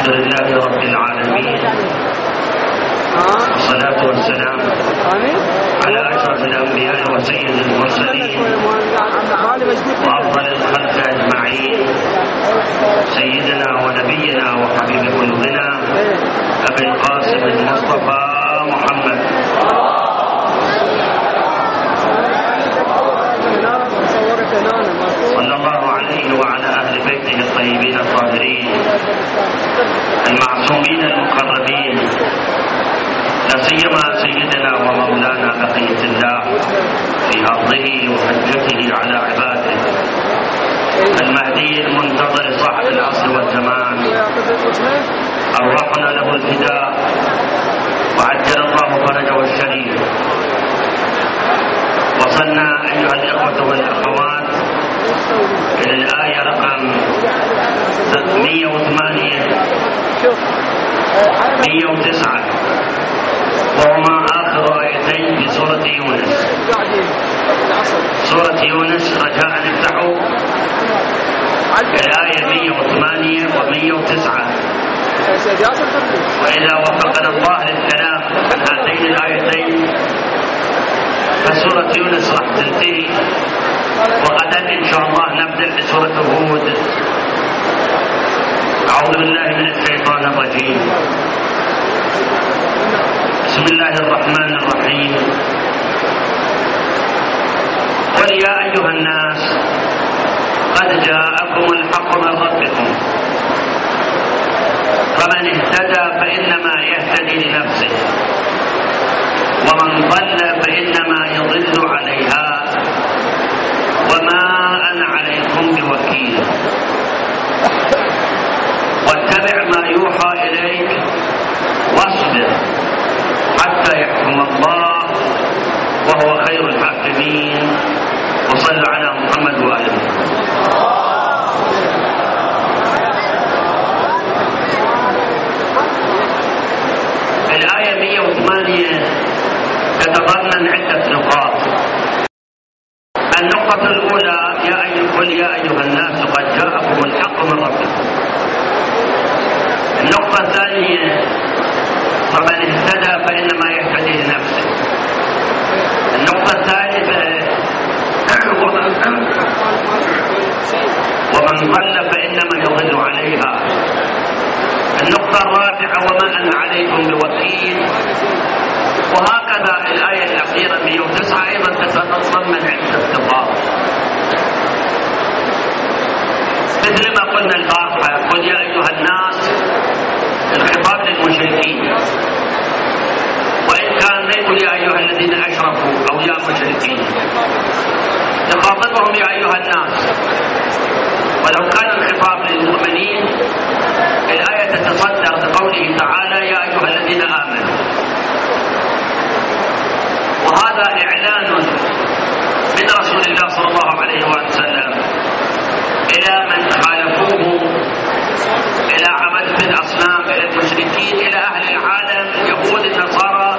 الحمد لله رب العالمين، والصلاة والسلام على أشرف الأنبياء وسيد المرسلين وأفضل الخلق أجمعين، سيدنا ونبينا وحبيب قلوبنا أبي القاسم المصطفى محمد صلى الله عليه وعلى أهل بيته الطيبين الطاهرين المعصومين المقربين، لا سيما سيدنا ومولانا بقية الله في أرضه وحجته على عباده، المهدي المنتظر صاحب العصر والزمان، أرواحنا له الفداء وعجل الله فرجه الشريف. وصلنا أيها الإخوة والأخوات إلى الآية رقم 109 وهما آخر آيتين في سورة يونس. سورة يونس رجاء نفتحوا الآية 108 و109، وإذا وفقنا الله للكلام عن هاتين الآيتين فسورة يونس راح تنتهي، وغدا إن شاء الله نبدأ بسورة هود. أعوذ بالله من الشيطان الرجيم. بسم الله الرحمن الرحيم. قل يا أيها الناس قد جاءكم الحق من ربكم، فمن اهتدى فإنما يهتدي لنفسه، ومن ضل فإنما يضل عليها، وما أنا عليكم بوكيل. واتبع ما يوحى إليك واصبر حتى يحكم الله وهو خير الحاكمين. وصلوا على محمد وآله. الآية 108 تتضمن عدة نقاط. النقطة الأولى قل يا أيها الناس قد جاءكم الحق من ربكم. النقطة الثانية فمن اهتدى فإنما يهتدي لنفسه. النقطة الثالثة ومن ضل فإنما يضل عليها. النقطة الرابعة وما أنا عليكم بوكيل. وهكذا الآية الأخيرة 109 أيضا تتضمن عدة نقاط، مثل ما قلنا البارحة قل يا أيها الناس الخطاب للمشركين، وإن كان لا يقول يا أيها الذين أشركوا أو يا مشركين، تخاطبهم يا أيها الناس. ولو كان الخطاب للمؤمنين الآية تتصدر بقوله تعالى يا أيها الذين آمنوا، وهذا إعلان من رسول الله صلى الله عليه وسلم إلى من خالفوه، إلى عبدة الأصنام، إلى المشركين، إلى أهل العالم يهود النصارى،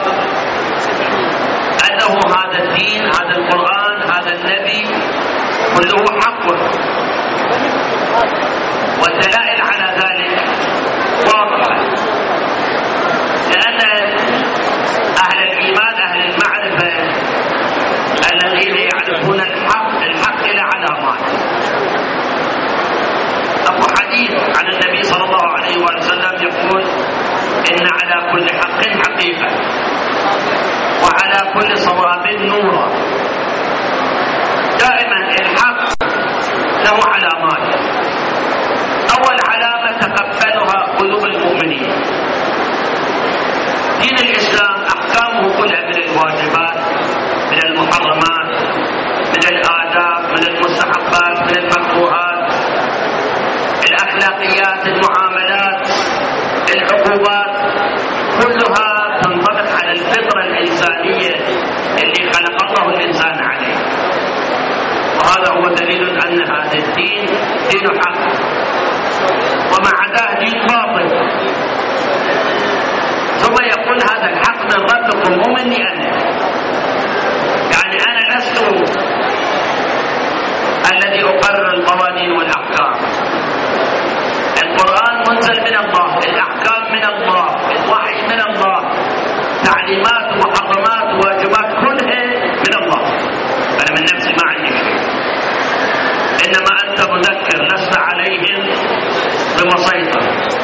أنه هذا الدين، هذا القرآن، هذا النبي كله حق. والدلائل على ذلك واضحة، لأن أهل الإيمان أهل المعرفة الذين يعرفون الحق إلى علامات. أبو حديث عن النبي صلى الله عليه وسلم يقول إن على كل حق حقيقة، وعلى كل صواب نورا. دائما الحق له علامات. أول علامة تقبلها قلوب المؤمنين. دين الإسلام أحكامه كلها من الواجبات، من المحرمات، من الآداب، من المستحبات، من المكروهات، الأخلاقيات، المعاملات، العقوبات، كلها تنطبق على الفطرة الإنسانية اللي خلق الله الإنسان عليه. وهذا هو دليل أن هذا الدين دين حق، وما عداه دين باطل. ثم يقول هذا الحق من ربكم ومني أنا، يعني أنا لست الذي أقرر القوانين والأحكام. القرآن منزل من الله، المسيطر.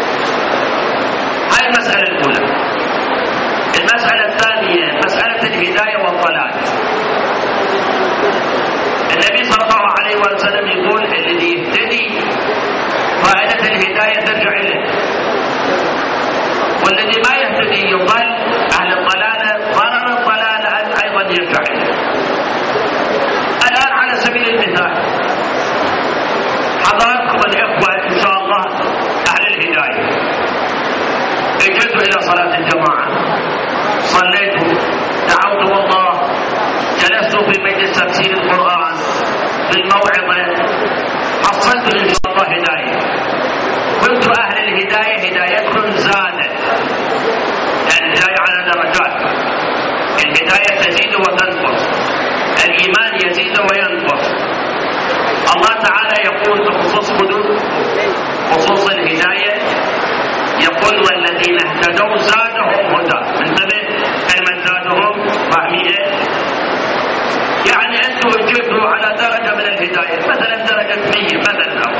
هاي المسألة الأولى. المسألة الثانية مسألة الهداية والضلال. النبي صلى الله عليه وسلم يقول الذي يهتدي فائدة الهداية ترجع إليه، والذي ما يهتدي يضل. أهل الضلالة ضرر الضلالة أيضا يرجع إليه. الآن على سبيل المثال حضراتكم الإخوة إن شاء الله أهل الهداية اجتوا إلى صلاة الجماعة، صليتوا، دعوتم الله، جلستوا في مجلس تفسير القرآن، في الموعظة، حصلتوا إن شاء الله هداية. كنتم أهل الهداية هدايتكم زادت، يعني الهداية على درجات. الهداية تزيد وتنقص، الإيمان يزيد وينقص. الله تعالى يقول بخصوص حدود خصوص الهداية، يقول والذين اهتدوا زادهم هدى. انتبه كلمة زادهم فاهمية؟ يعني أنتم وجدتوا على درجة من الهداية، مثلا درجة 100 مثلا،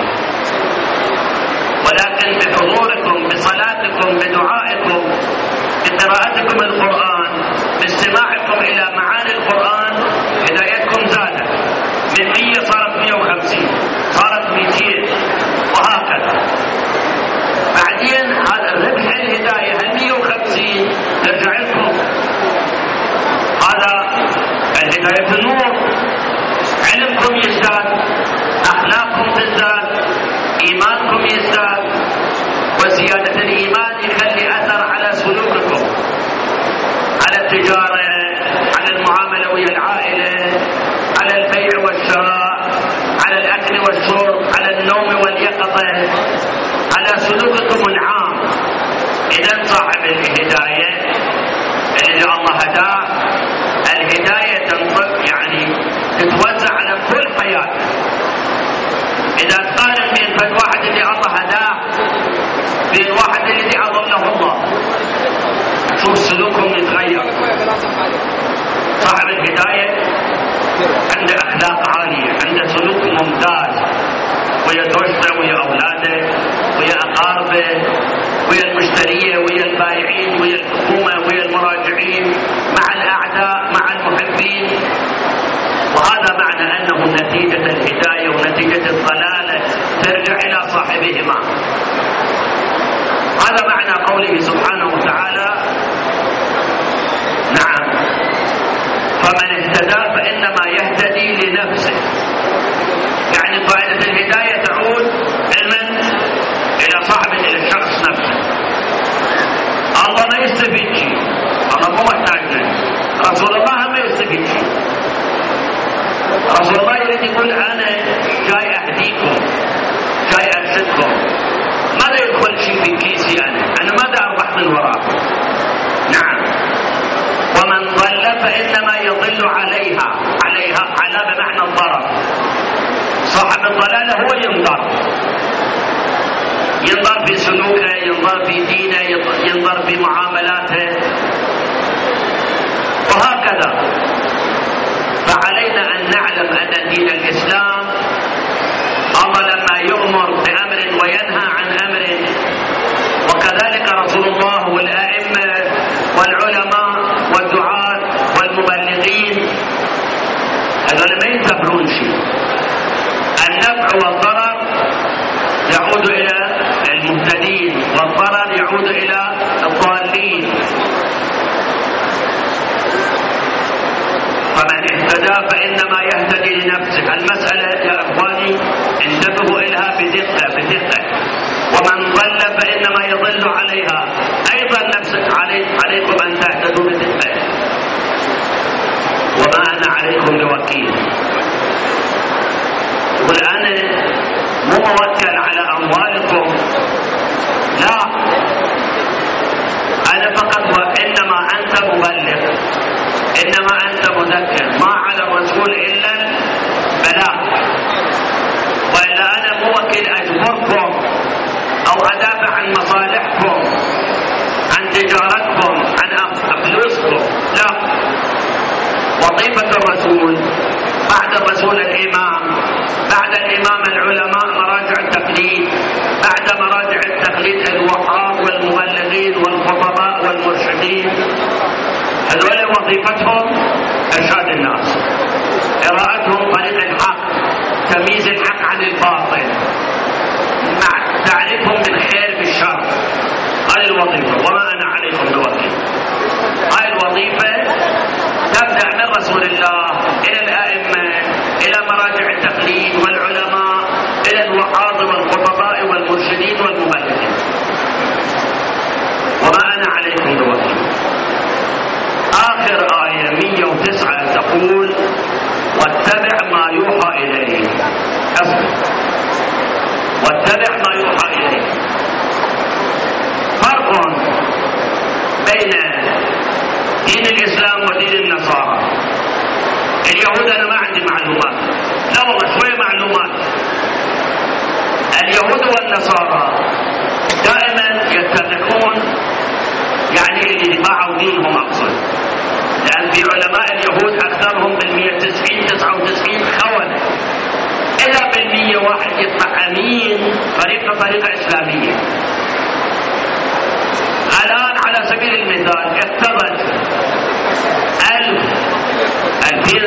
ولكن بحضوركم بصلاتكم بدعائكم بقراءتكم القرآن باستماعكم إلى معاني القرآن هدايتكم زادت، من 100 صارت 150 صارت 200 وهكذا. بعدين هذا الربح الهداية 150 ترجع لكم. هذا الهداية النور، علمكم يزداد، أخلاقكم تزداد، إيمانكم يزداد، وزيادة الإيمان يخلي أثر على سلوككم، على التجارة، على المعاملة ويا العائلة، على البيع والشراء، على الأكل والشرب، على النوم واليقظة، على سلوككم العام. إذا صاحب الهداية اللي الله هداه، الهداية يعني تتوزع على كل حياته. إذا تقارن بين واحد اللي الله هداه بين واحد الذي أضله الله، شوف سلوكهم يتغير. صاحب الهداية عنده أخلاق عالية، عنده سلوك ممتاز ويا زوجته ويا أولاده ويا أقاربه ويا المشترية ويا البائعين ويا الحكومة ويا المراجعين، مع الأعداء مع المحبين. وهذا معنى أنه نتيجة الهداية ونتيجة الضلالة ترجع إلى صاحبهما. هذا معنى قوله سبحانه وتعالى: نعم، فمن اهتدى فإنما يهتدي لنفسه. يعني فائدة الهداية تعود إلى صاحبه، إلى الشخص نفسه. الله ما يستفيد شيء، الله مو محتاج له. رسول الله ما يستفيد شيء. رسول الله يريد يقول أنا جاي أهديكم، جاي أرشدكم، ماذا يدخل شيء في كيسي؟ أنا ماذا أربح من وراء؟ نعم. ومن ضل فإنما يضل عليها على بمعنى الضرر. صاحب الضلالة هو ينظر في سلوكه، ينظر في دينه، ينظر في معاملاته وهكذا. فعلينا أن نعلم أن دين الإسلام الله لما يؤمر بأمر وينهى عن أمر، وكذلك رسول الله والأئمة والعلماء والدعاة والمبلغين، هذول ما ينتفعون شيء. النفع والضرر يعود إلى المهتدين والضرر يعود إلى الضالين. فمن اهتدى فإنما يهتدي لنفسه. المسألة يا إخواني انتبهوا إليها بدقة. ومن ضل فإنما يضل عليها، أيضا نفسك عليكم أن تهتدوا بدقة. وما أنا عليكم بوكيل. يقول أنا مو موكل على أموالكم، لا، أنا فقط وإنما أنت مبلغ، إنما أنت مذكر، ما على الرسول إلا البلاغ. وإلا أنا موكل أجبركم أو أدافع عن مصالحكم، عن تجارتكم، عن فلوسكم، لا. وظيفة الرسول بعد الرسول الإمام، بعد الإمام العلماء مراجع التقليد، بعد مراجع هذه وظيفتهم إرشاد الناس، قراءتهم طريق الحق، تمييز الحق عن الباطل، مع تعريفهم بالخير بالشر. هذه الوظيفة، وما أنا عليكم بوكيل. هذه الوظيفة تبدأ من رسول الله إلى الأئمة، إلى مراجع التقليد والعلماء، إلى الوعاظ والخطباء والمرشدين والمبلغين. وما أنا عليكم بوكيل. آخر آية 109 تقول: واتبع ما يوحى إليه. واتبع ما يوحى إليه. فرق بين دين الإسلام ودين النصارى. اليهود أنا ما عندي معلومات، لا والله شوية معلومات. اليهود والنصارى دائما يتفقون، يعني اللي باعوا دينهم أقصد، لأن في علماء اليهود أكثرهم بال190 99 خونة، إلا بال100 واحد يطلع أمين طريقة إسلامية. الآن على سبيل المثال اقتضت 2000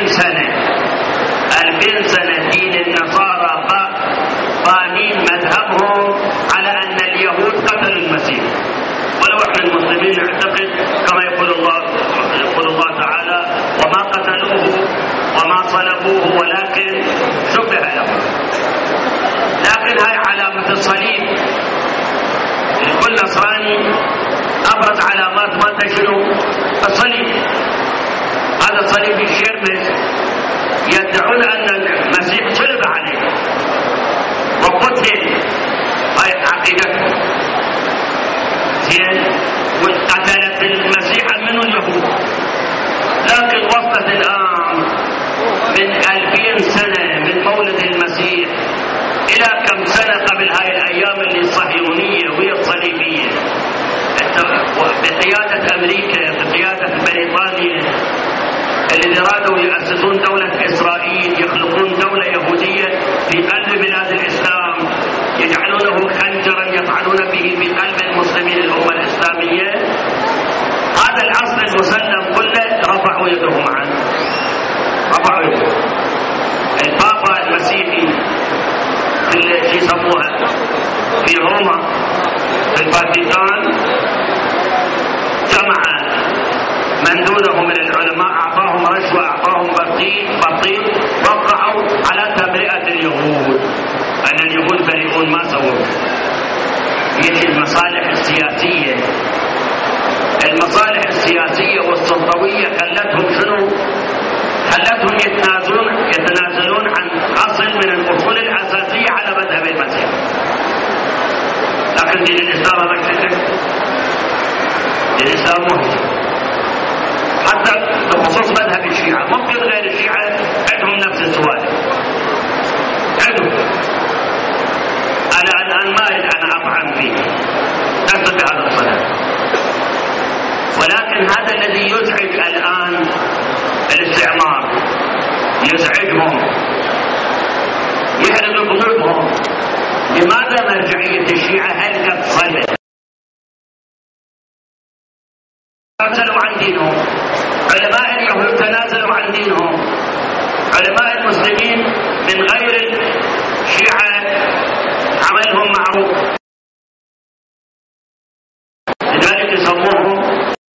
سنة دين النصارى بانين مذهبهم على أن اليهود قتلوا المسيح، ولو احنا المسلمين نعتقد كما يقول الله تعالى: وما قتلوه وما صلبوه ولكن شبه لهم. لكن هاي علامة الصليب. كل نصراني أبرز علامات ما شنو؟ الصليب. هذا الصليب الشرمس يدعون أن المسيح صلب عليه وقتل. هاي عقيدتهم. زين، وقتلت المسيح منه اليهود. لكن وصلت الآن من 2000 سنة من مولد المسيح إلى كم سنة قبل هاي الأيام اللي الصهيونية وهي الصليبية، بقيادة أمريكا، بقيادة بريطانيا، اللي أرادوا يأسسون دولة إسرائيل، يخلقون دولة يهودية في قلب بلاد الإسلام، يجعلونه خنجرا يطعنون به في قلب المسلمين الأمة الإسلامية. هذا الأصل المسلم كله رفعوا يدهم عنه، رفعوا يدهم. البابا المسيحي اللي يسموها في روما في الفاتيكان جمع من دونه من العلماء، أعطاهم رشوة، أعطاهم بطيء، وقعوا على تبرئة اليهود، أن اليهود بريئون ما سووا. يجي المصالح السياسية، المصالح السياسية والسلطوية خلتهم شنو؟ خلتهم يتنازلون عن أصل من الأصول الأساسية على مذهب المسيح. لكن دين الإسلام هذا كذب. دين الإسلام مهزم. حتى بخصوص مذهب الشيعة، ممكن غير الشيعة عندهم نفس السؤال. عندهم. أنا الآن ما أريد أن أطعن فيه، لست بهذا الصدد. ولكن هذا الذي يزعج الآن الاستعمار، يزعجهم، يحرق قلوبهم. لماذا مرجعية الشيعة هل قد صلت؟ تنازلوا عن دينهم. علماء اليهود تنازلوا عن دينهم. علماء المسلمين من غير الشيعة عملهم معروف، لذلك يسموهم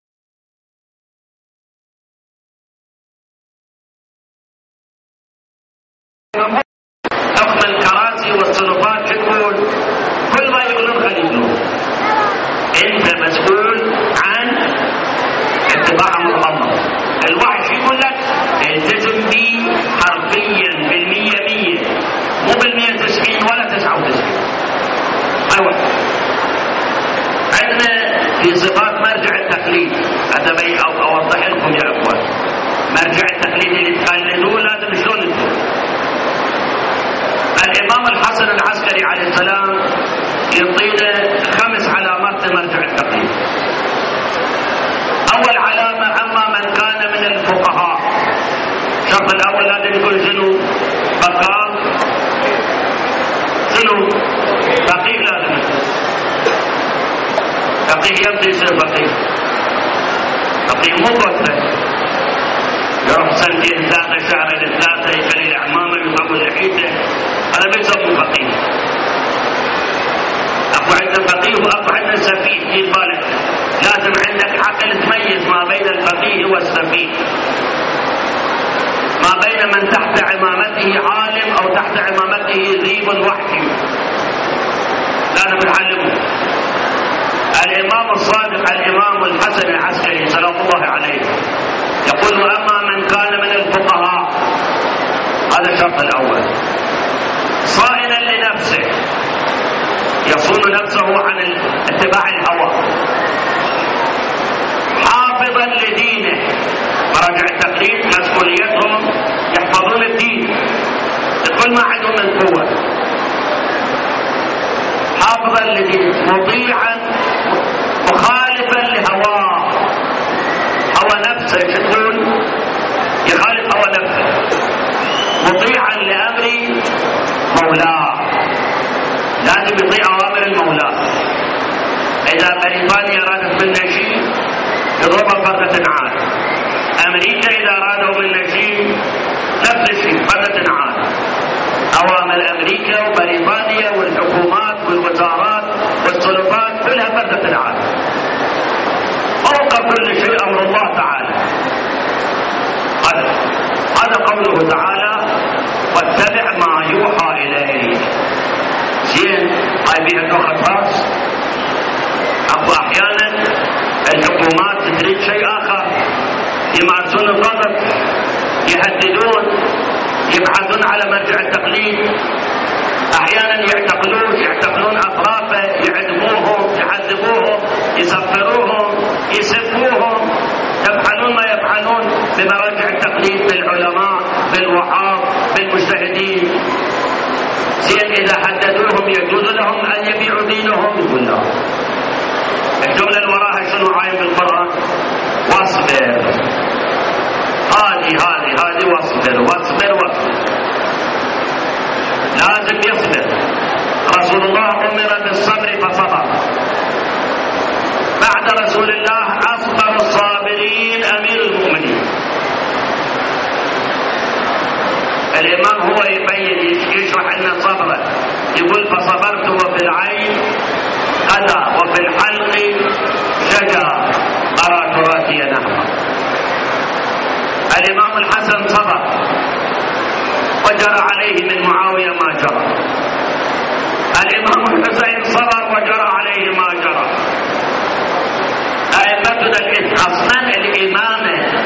حكم الكراسي والسلطات. يقول كل ما يقولون خليجون، انت مسؤول عن اتباع امر الله. الوحي يقول لك التزم بي حرفيا بال100، مو بال190 ولا 99. ايوه. عندنا في صفات مرجع التقليد، هذا اوضح لكم يا اخوان. مرجع التقليد اللي تقلدوه لازم شلون تقول. الإمام الحسن العسكري عليه السلام يعطينا 5 علامات لمرجع التقليد. أول علامة: أما من كان من الفقهاء. الشرط الأول لازم يكون شنو؟ بقال. شنو؟ فقيه. لازم يكون فقيه، يبدأ يصير فقيه. فقيه مو بطل. يروح سنتين 3 شهرين 3 يخلي العمامة يطول لحيته، هذا ما يسمى فقيه. اكو عندنا فقيه واكو عندنا سفيه، في بالك لازم عندك عقل تميز ما بين الفقيه والسفيه، ما بين من تحت عمامته عالم او تحت عمامته ذيب وحشي، لازم نعلمه. الامام الصادق الامام الحسن العسكري سلام الله عليه يقول: واما من كان من الفقهاء، هذا الشرط الاول، صائنا لنفسه يصون نفسه عن اتباع الهوى، حافظا لدينه، مراجع التقليد مسؤوليتهم يحفظون الدين يقول ما عندهم القوة، حافظا لدينه، مطيعا مخالفا لهواه، هوى نفسه يقول يخالف هوى نفسه، مطيعا لأمر مولاه، لازم يطيع أوامر المولى. إذا بريطانيا أرادت منا شيء يضربها فردة عاد، أمريكا إذا أرادوا منا شيء نفس الشيء فردة عاد. أوامر أمريكا وبريطانيا والحكومات والوزارات والسلطات كلها فردة عاد، فوق كل شيء أمر الله تعالى. هذا قوله تعالى: واتبع ما يوحى إليك. زين، هاي بيها نوع خاص. اكو احيانا الحكومات تريد شيء اخر، يمارسون الضغط، يهددون، يبحثون على مرجع التقليد، احيانا يعتقلون اطرافه، يعدموهم، يعذبوهم، يسفروهم، يسبوهم، يفعلون ما يفعلون بمراجع التقليد، بالعلماء، بالوعاظ، بالمجتهدين. زين، إذا حددوهم يجوز لهم أن يبيعوا دينهم؟ يقول لا. الجملة اللي وراها شنو عايم بالقرآن؟ واصبر. هذه واصبر. لازم يصبر. رسول الله أمر بالصبر فصبر. بعد رسول الله أصبر الصابرين أمير المؤمنين. الإمام هو يبين يشرح لنا صبره، يقول: فصبرت وفي العين أذى وفي الحلق شجا أرى تراثي نهما. الإمام الحسن صبر وجرى عليه من معاوية ما جرى. الإمام الحسين صبر وجرى عليه ما جرى. أئمتنا أصلا الإمامة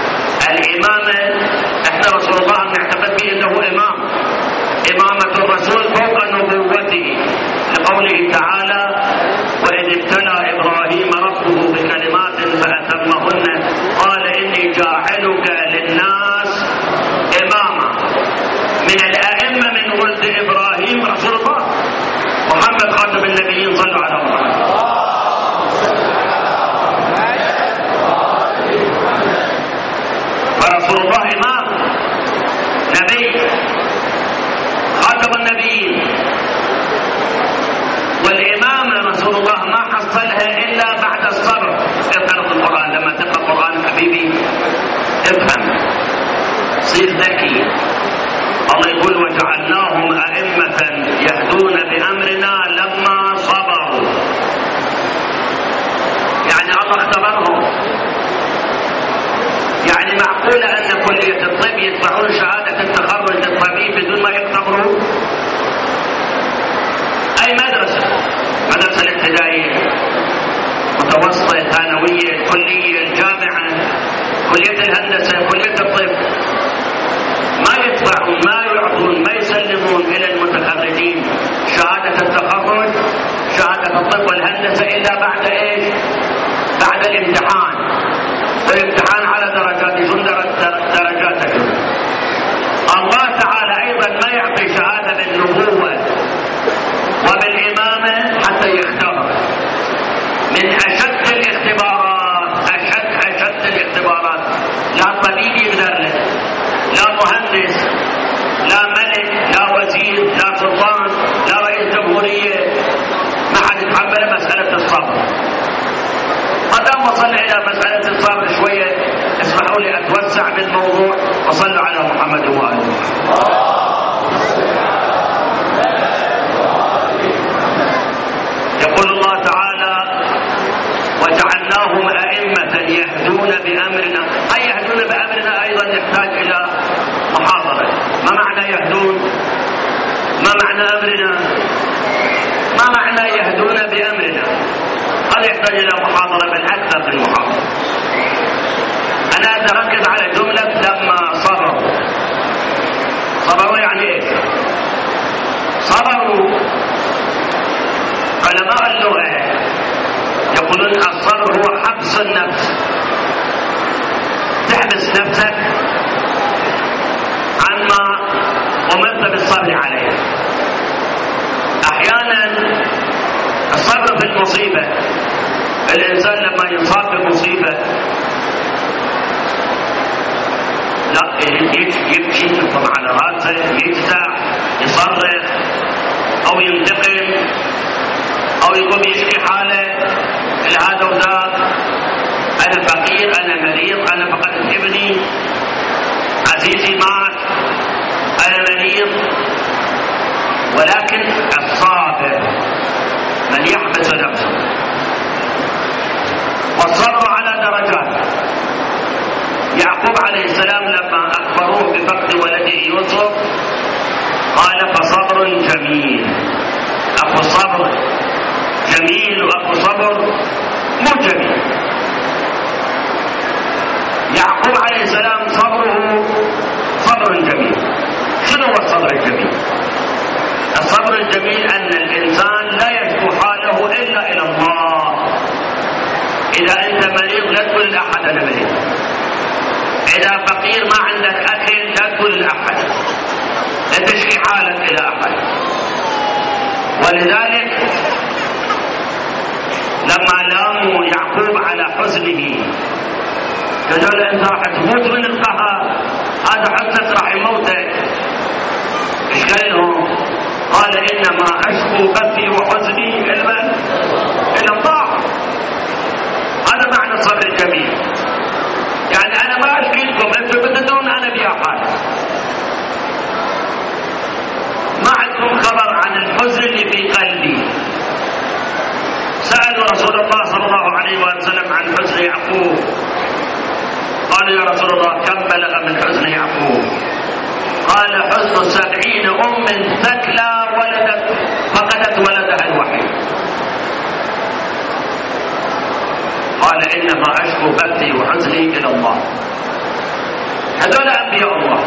احنا رسول الله نعتقد به انه امامة الرسول فوق نبوته، لقوله تعالى: وإذ ابتلى إبراهيم ربه بكلمات فأتمهن قال إني جاعلك للناس إماما. من الأئمة من ولد إبراهيم رسول الله محمد خاتم النبيين، صلوا على محمد. فرسول الله إمام، نبي، خاتم النبيين. والإمام رسول الله ما حصلها إلا بعد الصبر. اقرأ القرآن، لما تقرأ القرآن حبيبي افهم، صير ذكي. الله يقول: وجعلناهم أئمة يهدون بأمرنا لما صبروا. يعني الله اختبرهم. يعني معقولة أن كلية الطب يدفعون شهادة التخرج للطبيب بدون ما يختبروا؟ أي مدرسة الابتدائية، متوسطة، ثانوية، كلية، الجامعة، كلية الهندسة، كلية الطب، ما يدفعون، ما يعطون، ما يسلمون إلى المتخرجين شهادة التخرج، شهادة الطب والهندسة إلا بعد إيش؟ بعد الامتحان. والامتحان على درجات، يكون درجاتك. الله تعالى أيضا ما يعطي شهادة بالنبوة وبالإمامة حتى يختبر. من أشد الاختبارات، أشد الاختبارات، لا طبيب يقدر له، لا مهندس، لا ملك، لا وزير، لا سلطان، لا رئيس جمهورية، ما حد يتحمل مسألة الصبر. ما دام وصلنا إلى مسألة الصبر شوية، اسمحوا اسمحوا لي أتوسع بالموضوع وصلوا على محمد وآله. يقول الله تعالى وجعلناهم أئمة يهدون بأمرنا. أي يهدون بأمرنا أيضا يحتاج إلى محاضرة. ما معنى يهدون؟ ما معنى أمرنا؟ ما معنى يهدون بأمرنا؟ هذا يحتاج إلى محاضرة بل أكثر من محاضرة. أنا أتركز على جملة لما صبروا. صبروا يعني إيه؟ صبروا علماء اللغة يقولون الصبر هو حبس النفس. تحبس نفسك عما أمرت بالصبر عليه. أحيانا الصبر في المصيبة، الإنسان لما يصاب بمصيبة لا يبكي يقوم على راسه، يجزع، يصرخ أو ينتقم أو يقوم يشكي حاله لهذا وذاك. أنا فقير، أنا مريض، أنا فقدت ابني، عزيزي مات، أنا مريض. ولكن الصابر من يحبس نفسه. والصبر على درجات. يعقوب عليه السلام لما أخبروه بفقد ولده يوسف قال فصبر جميل. أكو صبر جميل وأكو صبر مو جميل. يعقوب عليه السلام صبره صبر جميل. شنو هو الصبر الجميل؟ الصبر الجميل أن الإنسان لا يشكو حاله إلا إلى الله. إذا أنت مريض لا تقول لأحد أنا مريض. إذا فقير ما عندك أكل لا تقول لأحد، لا تشكي حالك إلى أحد. ولذلك لما لاموا يعقوب على حزنه قالوا له أنت راح تموت من القهر، هذا حزنك راح يموتك. إيش قال لهم؟ قال إنما أشكو بثي وحزني إلى الله. هذا معنى الصبر الجميل. يعني أنا ما أشكي لكم، أنتم بدون أنا بيا حال. ما عندكم خبر عن الحزن اللي في قلبي. سألوا رسول الله صلى الله عليه وسلم عن حزن يعقوب. قالوا يا رسول الله كم بلغ من حزن يعقوب؟ قال حزن 70 أم ثكلى فقدت ولدها الوحيد. قال إنما أشكو بثي وحزني إلى الله. هذول أنبياء الله.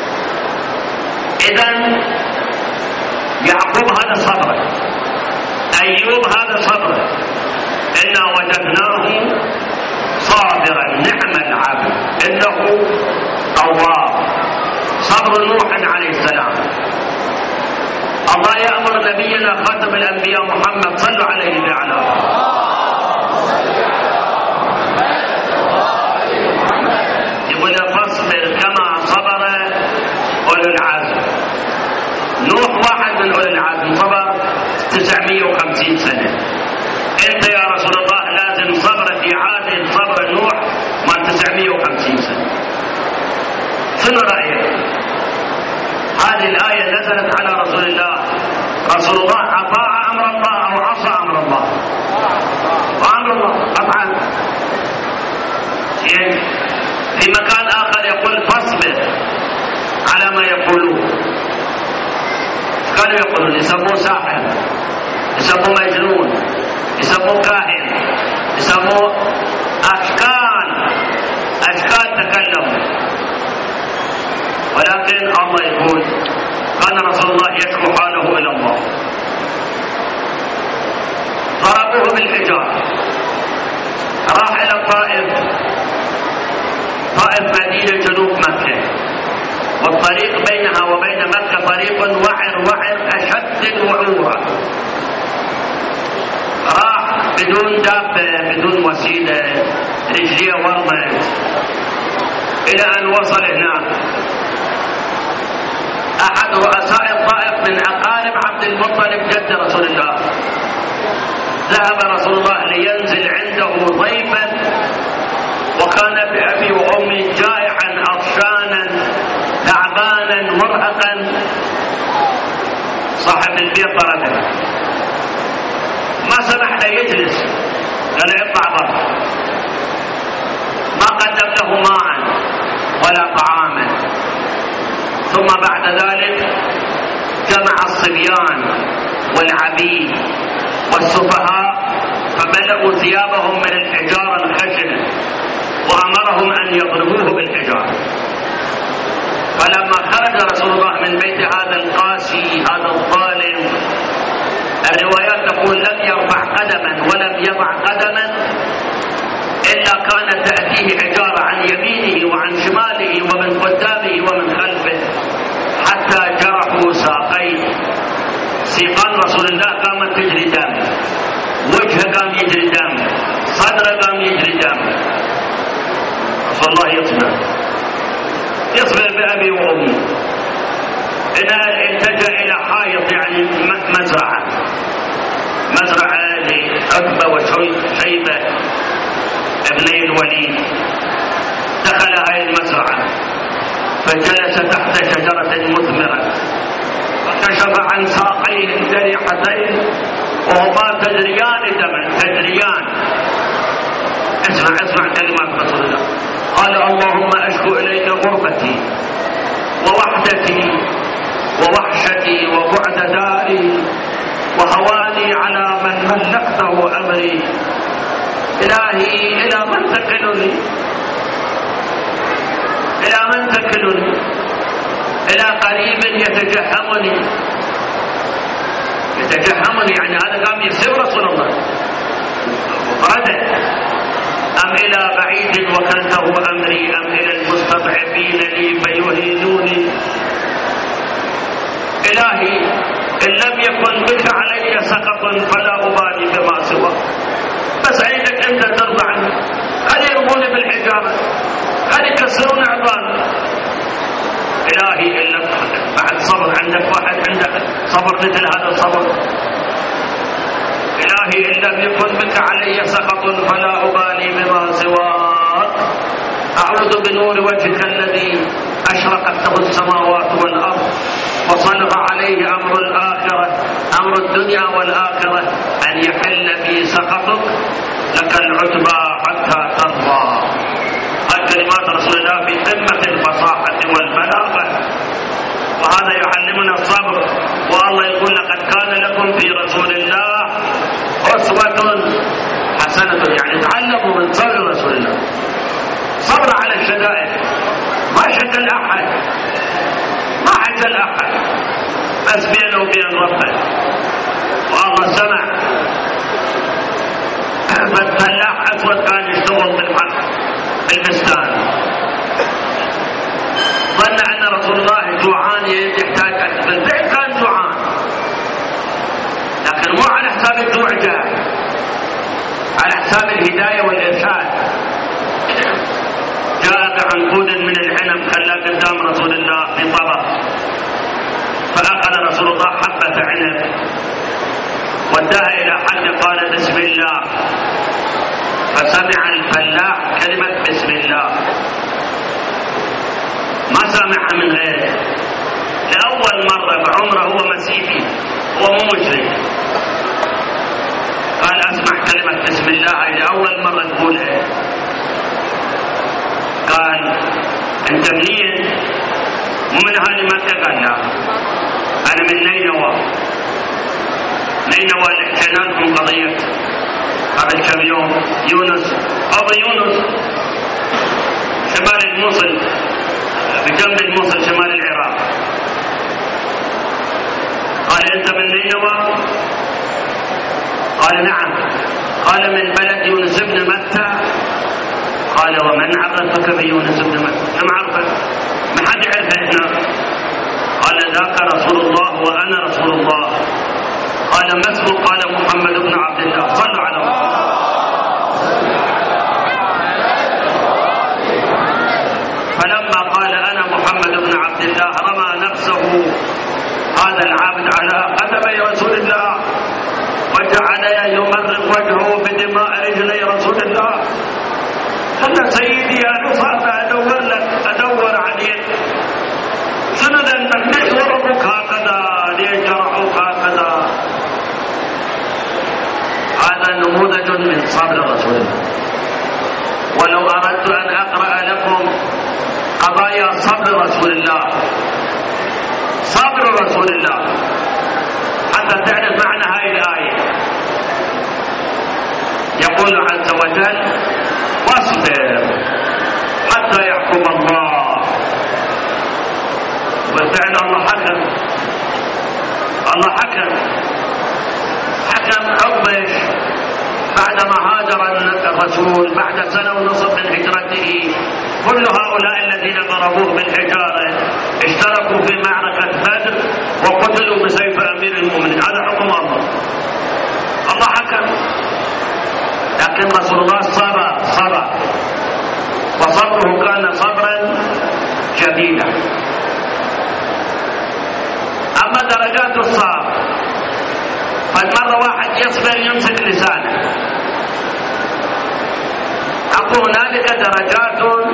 إذن يعقوب هذا صبر، أيوب هذا صبر. إنا وجدناه صابرا نعم العبد إنه أواب. صبر نوح عليه السلام. الله يأمر نبينا خاتم الأنبياء محمد صلوا عليه وعلى يقول فاصبر كما صبر أولو العزم. نوح واحد من أولو العزم صبر 950 سنة. أنت يا رسول الله لازم صبر في عادة صبر نوح ما 950 سنة. شنو رأيك؟ هذه الآية نزلت على رسول الله. رسول الله أطاع أمر الله أو عصى أمر الله؟ وأمر الله طبعا. في مكان آخر يقول فاصبر على ما يقولون. كانوا يقولون يسموه ساحر، يسموه مجنون، يسموه كاهن، يسموه أشكال تكلموا. ولكن الله يقول كان رسول الله يشكو حاله إلى الله. ضربوه بالحجار، راح إلى الطائف. طائف مدينة جنوب مكة، والطريق بينها وبين مكة طريق وعر أشد الوعورة. راح بدون دابة بدون وسيلة، رجليه ورمة، إلى أن وصل هناك. أحد رؤساء الطائف من أقارب عبد المطلب جد رسول الله. ذهب رسول الله لينزل عنده ضيفا وكان بأبي وأمي جائعا عطشانا تعبانا مرهقا. صاحب البيت طرده، ما سمح له يجلس، قال اطلع برا. ما قدم له ماء ولا طعاما. ثم بعد ذلك جمع الصبيان والعبيد والسفهاء فملأوا ثيابهم من الحجارة الخشنة وأمرهم أن يضربوه بالحجارة. فلما خرج رسول الله من بيت هذا القاسي هذا الظالم، الروايات تقول لم يرفع قدما ولم يضع قدما إلا كانت تأتيه حجارة عن يمينه وعن شماله ومن قدامه ومن خلفه حتى جرحوا ساقيه. سيقان رسول الله قامت تجري دم، وجهه قام يجري دم، صدره قام يجري دم. رسول الله يصبر بأبي وأمي. التجأ إلى حائط يعني مزرعة لعتبة وشيبة ابني الوليد. دخل هذه المزرعة فجلس تحت شجرة مثمرة فكشف عن ساقيه الجريحتين وهما تجريان دما تجريان. اسمع كلمات رسول الله. قال اللهم أشكو إليك غربتي ووحدتي ووحشتي وبعد داري وهواني على من ملكته أمري. إلهي إلى من تكلني؟ إلى من تكلني؟ إلى قريب يتجهمني يعني هذا قام يسير رسول الله فرده. أم إلى بعيد وكلته أمري أم إلى المستضعفين لي فيهينوني. إلهي إن لم يكن بك علي سخط فلا أبالي بما سوى. بس عيدك أنت ترضى عني. خلي يرموني بالحجارة، خلي يكسرون عظامي. إلهي إن لم بعد صبر عندك واحد عندك صبر مثل هذا الصبر. إلهي إن لم يكن بك علي سخط فلا أبالي بما سواك. أعوذ بنور وجهك الذي أشرقت له السماوات والأرض وصلغ عليه أمر الآخرة أمر الدنيا والآخرة أن يحل بي سخطك لك العتبى حتى ترضى. هذه كلمات رسول الله في قمة الفصاحة والبلاغة، وهذا يعلمنا الصبر. والله يقول لقد كان لكم في رسول الله أسوة حسنة، يعني تعلموا من صبر رسول الله. صبر على الشدائد، ما شكل أحد، ما حجل أحد، بس بينه وبين ربه. والله سمع فالفلاح أسود كان يشتغل بالبستان، ظن أن رسول الله جوعان يحتاج أكل، بالفعل كان جوعان لكن مو على حساب الجوع، جاء على حساب الهداية والإرشاد. جاء بعنقود من العنب خلاه قدام رسول الله في طبق، فأخذ رسول الله حبة عنب وداها إلى حد قال بسم الله، فسمع الفلاح كلمة بسم الله ما سمعها من غيره. لأول مرة بعمره هو مسيحي، هو مو مشرك، قال أسمع كلمة بسم الله هذه لأول مرة تقولها. قال أنت منين؟ مو من أهل مكة؟ قال لا أنا من نينوى اللي حكينا لكم قضية قبل كم يوم، يونس أبو يونس شمال الموصل، بجنب الموصل شمال العراق. قال أنت من نينوى؟ قال نعم. قال من بلد يونس بن متى؟ قال ومن عرفك بيونس بن متى؟ كم عرفك؟ ما حد يعرفه هنا. قال ذاك رسول الله وأنا رسول الله. قال ما اسمه؟ قال محمد بن عبد الله. صلوا على الله. فلما قال أنا محمد بن عبد الله رمى نفسه هذا العبد على قدمي رسول الله وجعل يمرق وجهه بدماء رجلي رسول الله. خلى سيد أردت أن أقرأ لكم قضايا صبر رسول الله، صبر رسول الله، حتى تعرف معنى هذه الآية. يقول عز وجل: واصبر حتى يحكم الله. وفعل الله حكم، الله حكم عقبه بعدما هاجر الرسول بعد سنة ونصف من هجرته. كل هؤلاء الذين ضربوه بالحجارة اشتركوا في معركة بدر وقتلوا بسيف أمير المؤمنين. هذا حكم الله، الله حكم. لكن رسول الله صبر، وصبره كان صبرا شديدا. أما درجات الصبر، فالمرة واحد يصبر يمسك لسانه. أقول هنالك درجات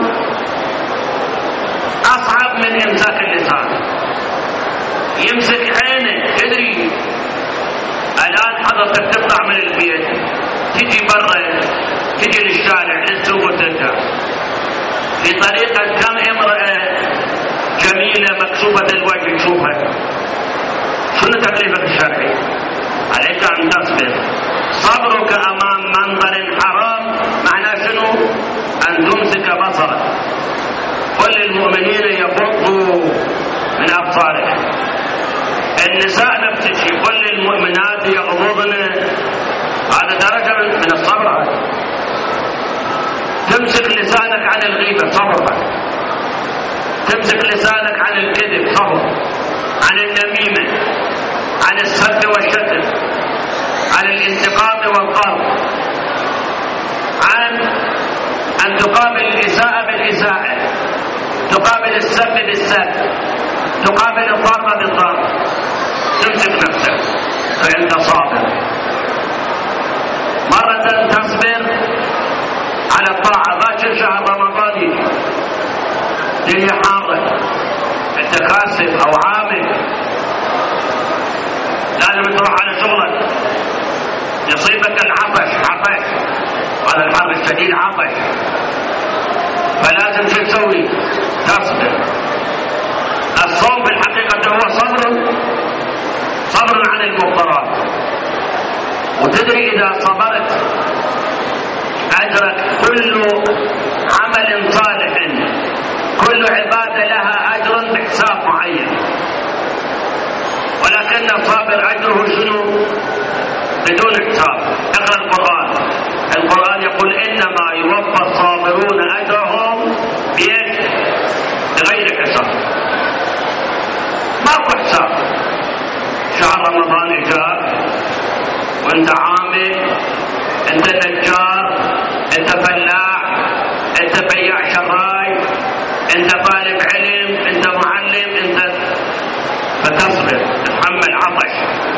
أصعب من إمساك اللسان. يمسك عينه، تدري الآن حضرتك تطلع من البيت تجي برا، تجي للشارع للسوق وترجع، في طريقة كم امرأة جميلة مكسوبة الوجه تشوفها، شنو تكليفك الشرعي؟ عليك أن تصبر. صبرك أمام منظر حرام معناه شنو؟ أن تمسك بصرك. قل للمؤمنين يغضوا من أبصارهم. النساء نفس الشيء، قل للمؤمنات يغضضن. هذا درجة من الصبر. تمسك لسانك عن الغيبة، صبر. تمسك لسانك عن الكذب، صبر. عن النميمة، عن السب والشتم، عن الانتقام والقهر، عن أن تقابل الإساءة بالإساءة، تقابل السب بالسب، تقابل الضرب بالضرب. تمسك نفسك فأنت صابر. مرة تصبر على الطاعة. باكر شهر رمضان يجي، الدنيا حارة، انت كاسب أو عامل، لازم تروح على شغلك، يصيبك العطش، هذا الحر الشديد عطش، فلازم شو تسوي؟ تصبر. الصوم في الحقيقة هو صبر عن المفطرات. وتدري إذا صبرت أجرك كل عمل صالح، كل عبادة لها أجر بحساب معين، ولكن الصابر أجره شنو؟ بدون حساب. اقرأ القرآن يقول: إنما يوفى الصابرون أجرهم بغير حساب. ماكو حساب. شهر رمضان جاء وانت عامل، انت نجار، انت فلاح، انت بياع شراي، انت طالب علم، انت معلم، فتصبر، تتحمل عطش،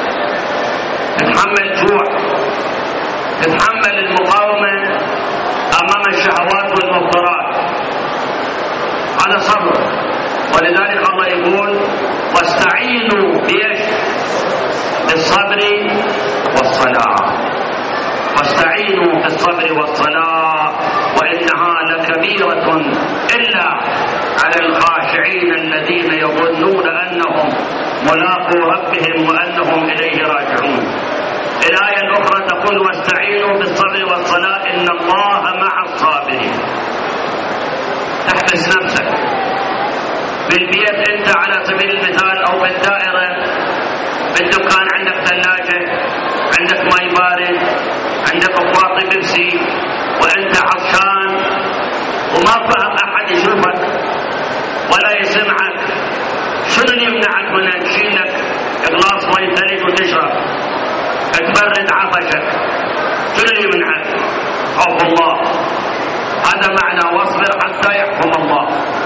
تتحمل جوع، تتحمل المقاومة أمام الشهوات والمضطرات. هذا صبر. ولذلك الله يقول: واستعينوا بالصبر والصلاة. واستعينوا بالصبر والصلاة وإنها لكبيرة إلا على الخاشعين الذين يظنون أنهم ملاقو ربهم وأنهم إليه راجعون. الآية الأخرى تقول: واستعينوا بالصبر والصلاة إن الله مع الصابرين. تحبس نفسك بالبيت، أنت على سبيل المثال أو بالدائرة، بالدكان عندك ثلاجة، عندك ماء بارد، عندك قواطي بيبسي، وأنت عطشان وما فهم أحد يشوفك ولا يسمعك. شنو اللي يمنعك من أن تشيل لك غلاص ماء ثلج وتشرب تبرد عطشك؟ شنو اللي يمنعك؟ خوف الله. هذا معنى واصبر حتى يحكم الله.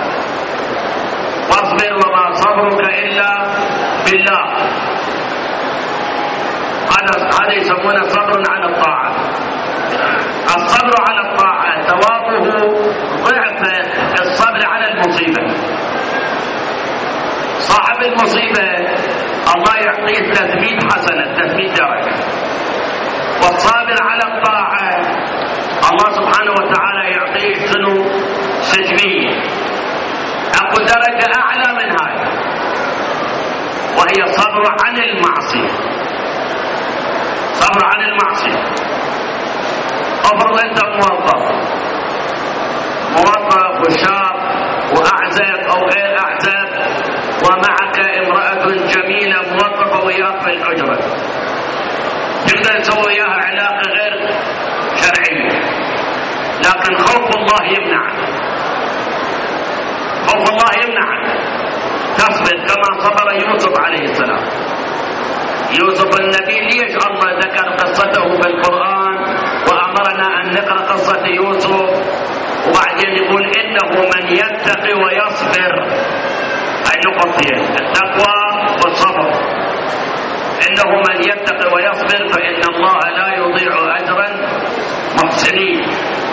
واصبر وما صبرك إلا بالله. هذا يسمونه صبر على الطاعة. الصبر على الطاعة ثوابه ضعف الصبر على المصيبة. صاحب المصيبة الله يعطيه تثبيت حسنة، تثبيت درجة. والصابر على الطاعة الله سبحانه وتعالى يعطيه شنو؟ وهي صبر عن المعصية. صبر عن المعصية. افرض انت موظف وشاب واعزب او غير اعزب ومعك امرأة جميلة موظفة وياك في الحجرة، تقدر تسوي وياها علاقة غير شرعية، لكن خوف الله يمنعك. خوف الله يمنعك تصبر كما صبر يوسف عليه السلام. يوسف النبي ليش الله ذكر قصته في القرآن وأمرنا أن نقرأ قصة يوسف وبعدين يقول إنه من يتقي ويصبر؟ النقطتين التقوى والصبر. إنه من يتقي ويصبر فإن الله لا يضيع أجر المحسنين.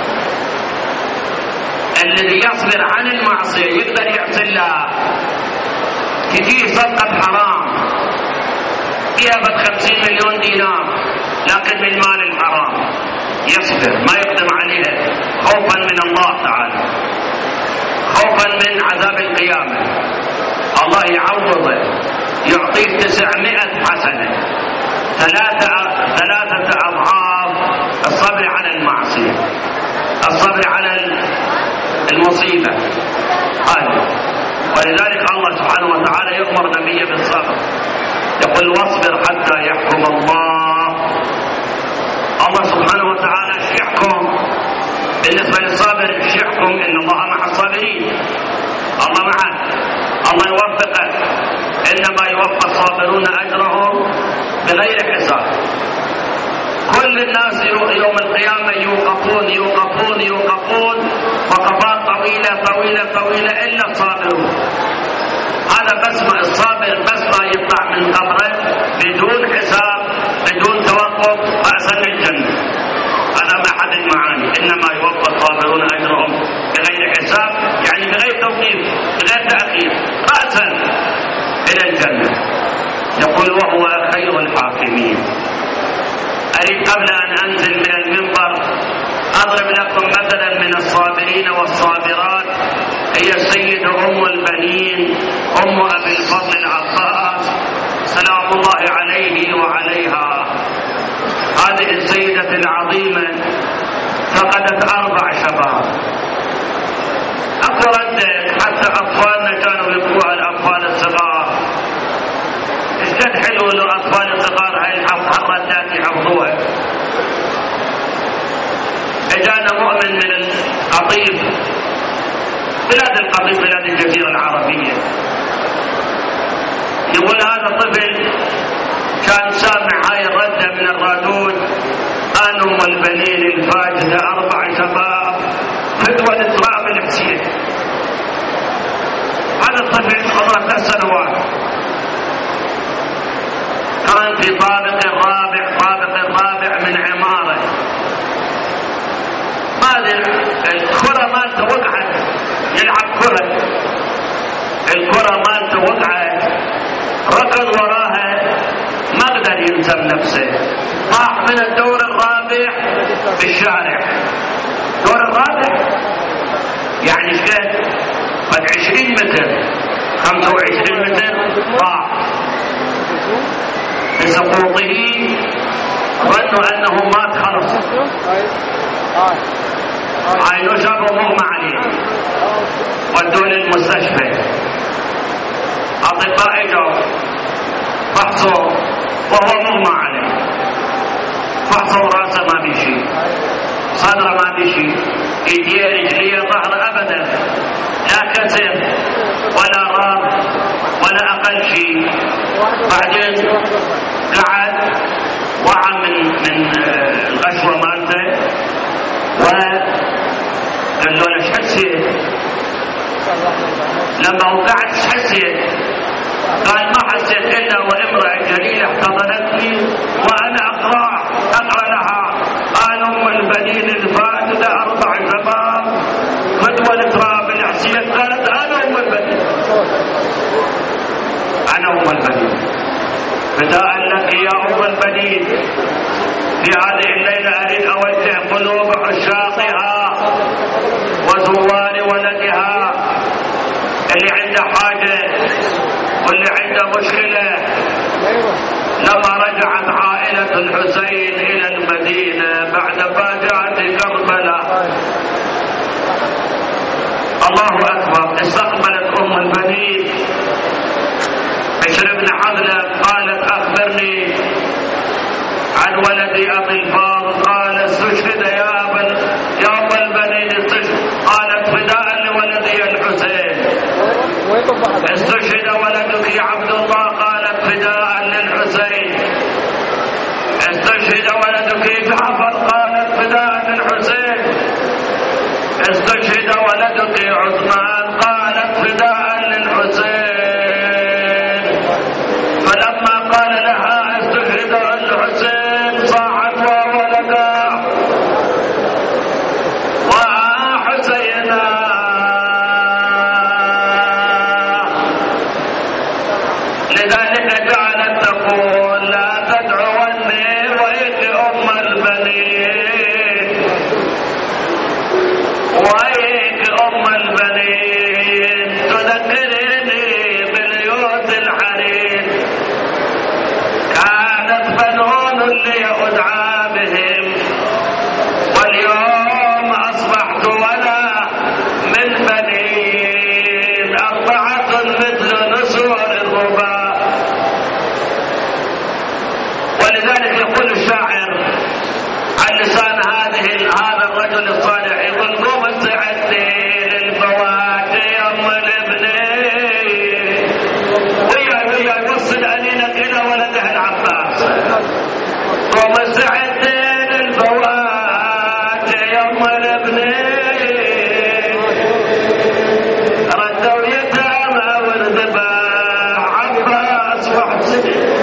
الذي يصبر عن المعصية يقدر يعصي الله. تجي صدقة حرام فيها 50 مليون دينار لكن من مال الحرام، يصبر ما يقدم عليها خوفا من الله تعالى، خوفا من عذاب القيامة. الله يعوضه يعطيه 900 حسنة، 3 أضعاف الصبر على المعصية، الصبر على المصيبة هذه. ولذلك الله سبحانه وتعالى يأمر نبيه بالصبر، يقول واصبر حتى يحكم الله. الله سبحانه وتعالى يحكم بالنسبة للصابر، يحكم إن الله مع الصابرين، الله معه، الله يوفقه. إنما يوفى الصابرون أجرهم بغير حساب. كل الناس يوم القيامة يوقفون وقفات طويلة إلا الصابرون. هذا بس ما الصابر بس ما يطلع من قبره بدون حساب بدون توقف رأسا للجنة. هذا ما أحد المعاني. إنما يوفى الصابرون أجرهم بغير حساب، يعني بغير توقيف بغير تأخير، رأسا إلى الجنة. يقول وهو خير الحاكمين. أريد قبل أن أنزل من المنبر أضرب لكم مثلا من الصابرين والصابرات. هي السيدة أم البنين أم أبي الفضل العباس سلام الله عليه وعليها. هذه السيدة العظيمة فقدت 4 شباب. أكو ردك حتى أطفالنا كانوا يبكوها، الأطفال الصغار. اشتد حلو للأطفال الصغار هاي الردات يحفظوها. اجانا مؤمن من القطيف، بلاد القطيف بلاد الجزيرة العربية، يقول هذا الطفل كان سامع هاي الردة من الرادود، أنا أم البنين الفاجدة 4 شباب فتوى الإسراء بالحسين. هذا الطفل عمره 3 سنوات، كان في طابق الرابع من عمارة. الكرة مالته وقعت، يلعب كرة، الكرة مالته وقعت، ركض وراها ما قدر يلزم نفسه، طاح من الدور الرابع بالشارع. الدور الرابع يعني شكل قد 20 متر 25 متر طاح. بسقوطه ظنوا انه مات خلص، عينه شافوا مغمى عليه، ودوه للمستشفى. اطباء اجوا فحصوا وهو مغمى عليه، فحصوا راسه ما بيشي، صدره ما بيشي، ايديه رجليه ظهره ابدا، لا كسر ولا راب ولا اقل شيء. بعدين قعد وعى من الغشوه مالته وقال له ايش حسيت؟ لما وقعت ايش حسيت؟ قال ما حسيت الا وامراه جليله احتضنتني وانا اقرا لها انا ام البنين الفاجده 4 شباب فتوى الإسراء بالحسين. قالت انا ام البنين، انا ام البنين، فداء لك يا ام البنين. في هذه الليله اريد اوجه قلوب عشاقها وزوار ولدها، اللي عنده حاجه واللي عنده عنده مشكلة لما رجعت عائلة الحسين إلى المدينة بعد فاجعة كربلاء. الله أكبر. استقبلت أم البنين بشر بن حضلة قالت أخبرني عن ولدي أبي الفاضل. قال استشهد يا أبا البنين استشهد. قالت فداء لولدي الحسين. استشهد ولدك يا عبد الله. قالت فداء للحسين. استشهد ولدك جعفر. قالت فداء للحسين. استشهد ولدك عثمان. قالت فداء للحسين. فلما قال لها استشهد الحسين صاحت وولدا وحسينا. لذلك جعلت تقول لا تدعوني ويك أم البنين ويك أم البنين تذكرني بليوت الحرير. كانت بنون لي أدعى بهم واليوم أصبحت ولا من بنين. 4 مثل نسور الربا. ولذلك يقول الشاعر عن لسان هذا الرجل الصالح يقول قوم استعدي للفواكه يوم الابنين. ويا يوصل أنينك إلى ولده العباس. قوم استعدي للفواكه يوم الابنين. ردوا يتامى والذباح عباس وحسين.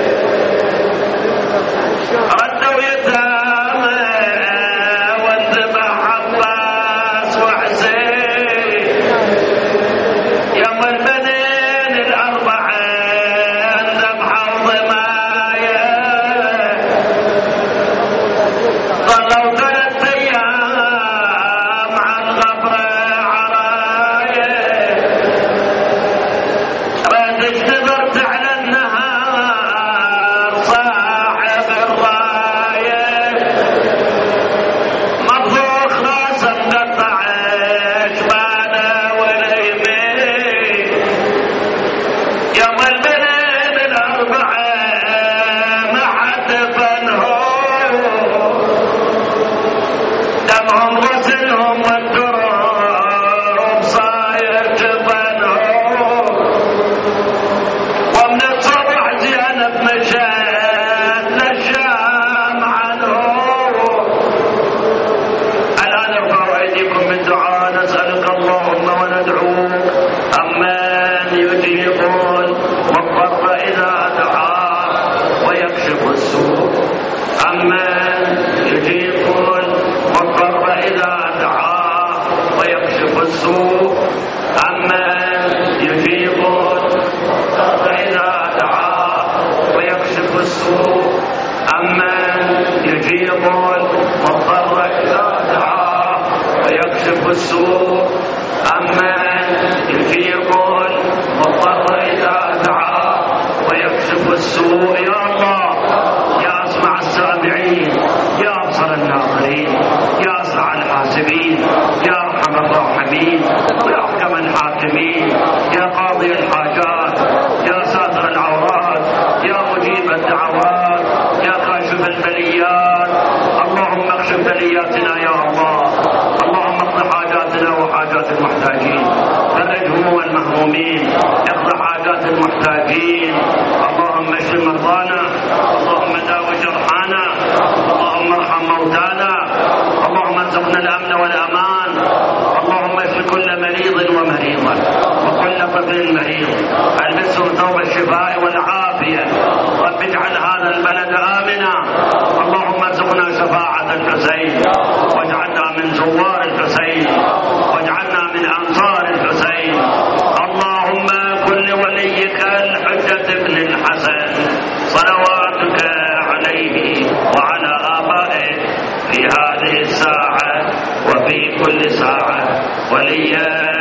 ردوا يتامى والذباح عباس وحسين. يوم البنين الأربعين ذبحوا ضمايا. ظلوا 3 أيام عن غبر عرايا. ريت نظرت على النهار صاحب الراية مطبوخ راسه مقطع جبانه واليمين. يوم البنين الأربعين ما حد فنهم دمهم غسلهم والدروب صاير جبنهم. ومن الصبح زينب مشات للشام عنهم. الآن ارفعوا أيديكم بالدعاء نسألك اللهم وندعوك أمن يجيب المضطر إذا دعاه ويكشف السوء. أمن يجيب المضطر إذا دعاه ويكشف السوء. أمن يجيب المضطر إذا دعاه ويكشف السوء. أمن يجيب المضطر إذا دعاه ويكشف السوء. أمن يجيب المضطر إذا دعاه ويكشف السوء. يا الله يا أسمع السامعين يا أبصر الناظرين يا أسرع الحاسبين يا أرحم الراحمين يا أحكم الحاكمين يا قاضي الحاجات يا ساتر العورات يا مجيب الدعوات يا كاشف البليات. اللهم اكشف بلياتنا يا الله. اللهم اقض حاجاتنا وحاجات المحتاجين. فرج هموم المهمومين. اقض حاجات المحتاجين. اللهم اشف مرضانا. اللهم داوي جرحانا. اللهم ارحم موتانا. اللهم ارزقنا الامن والامان. اللهم اشف كل مريض ومريضا وكل طفل مريض. البسهم ثوب الشفاء والعافيه. رب اجعل هذا البلد امنا. اللهم ارزقنا شفاعه الحسين واجعلنا من زوار الحسين واجعلنا من انصار الحسين. اللهم كن لوليك الحجه ابن الحسن صلواتك عليه وعلى آبائه في هذه الساعة وفي كل ساعة وليا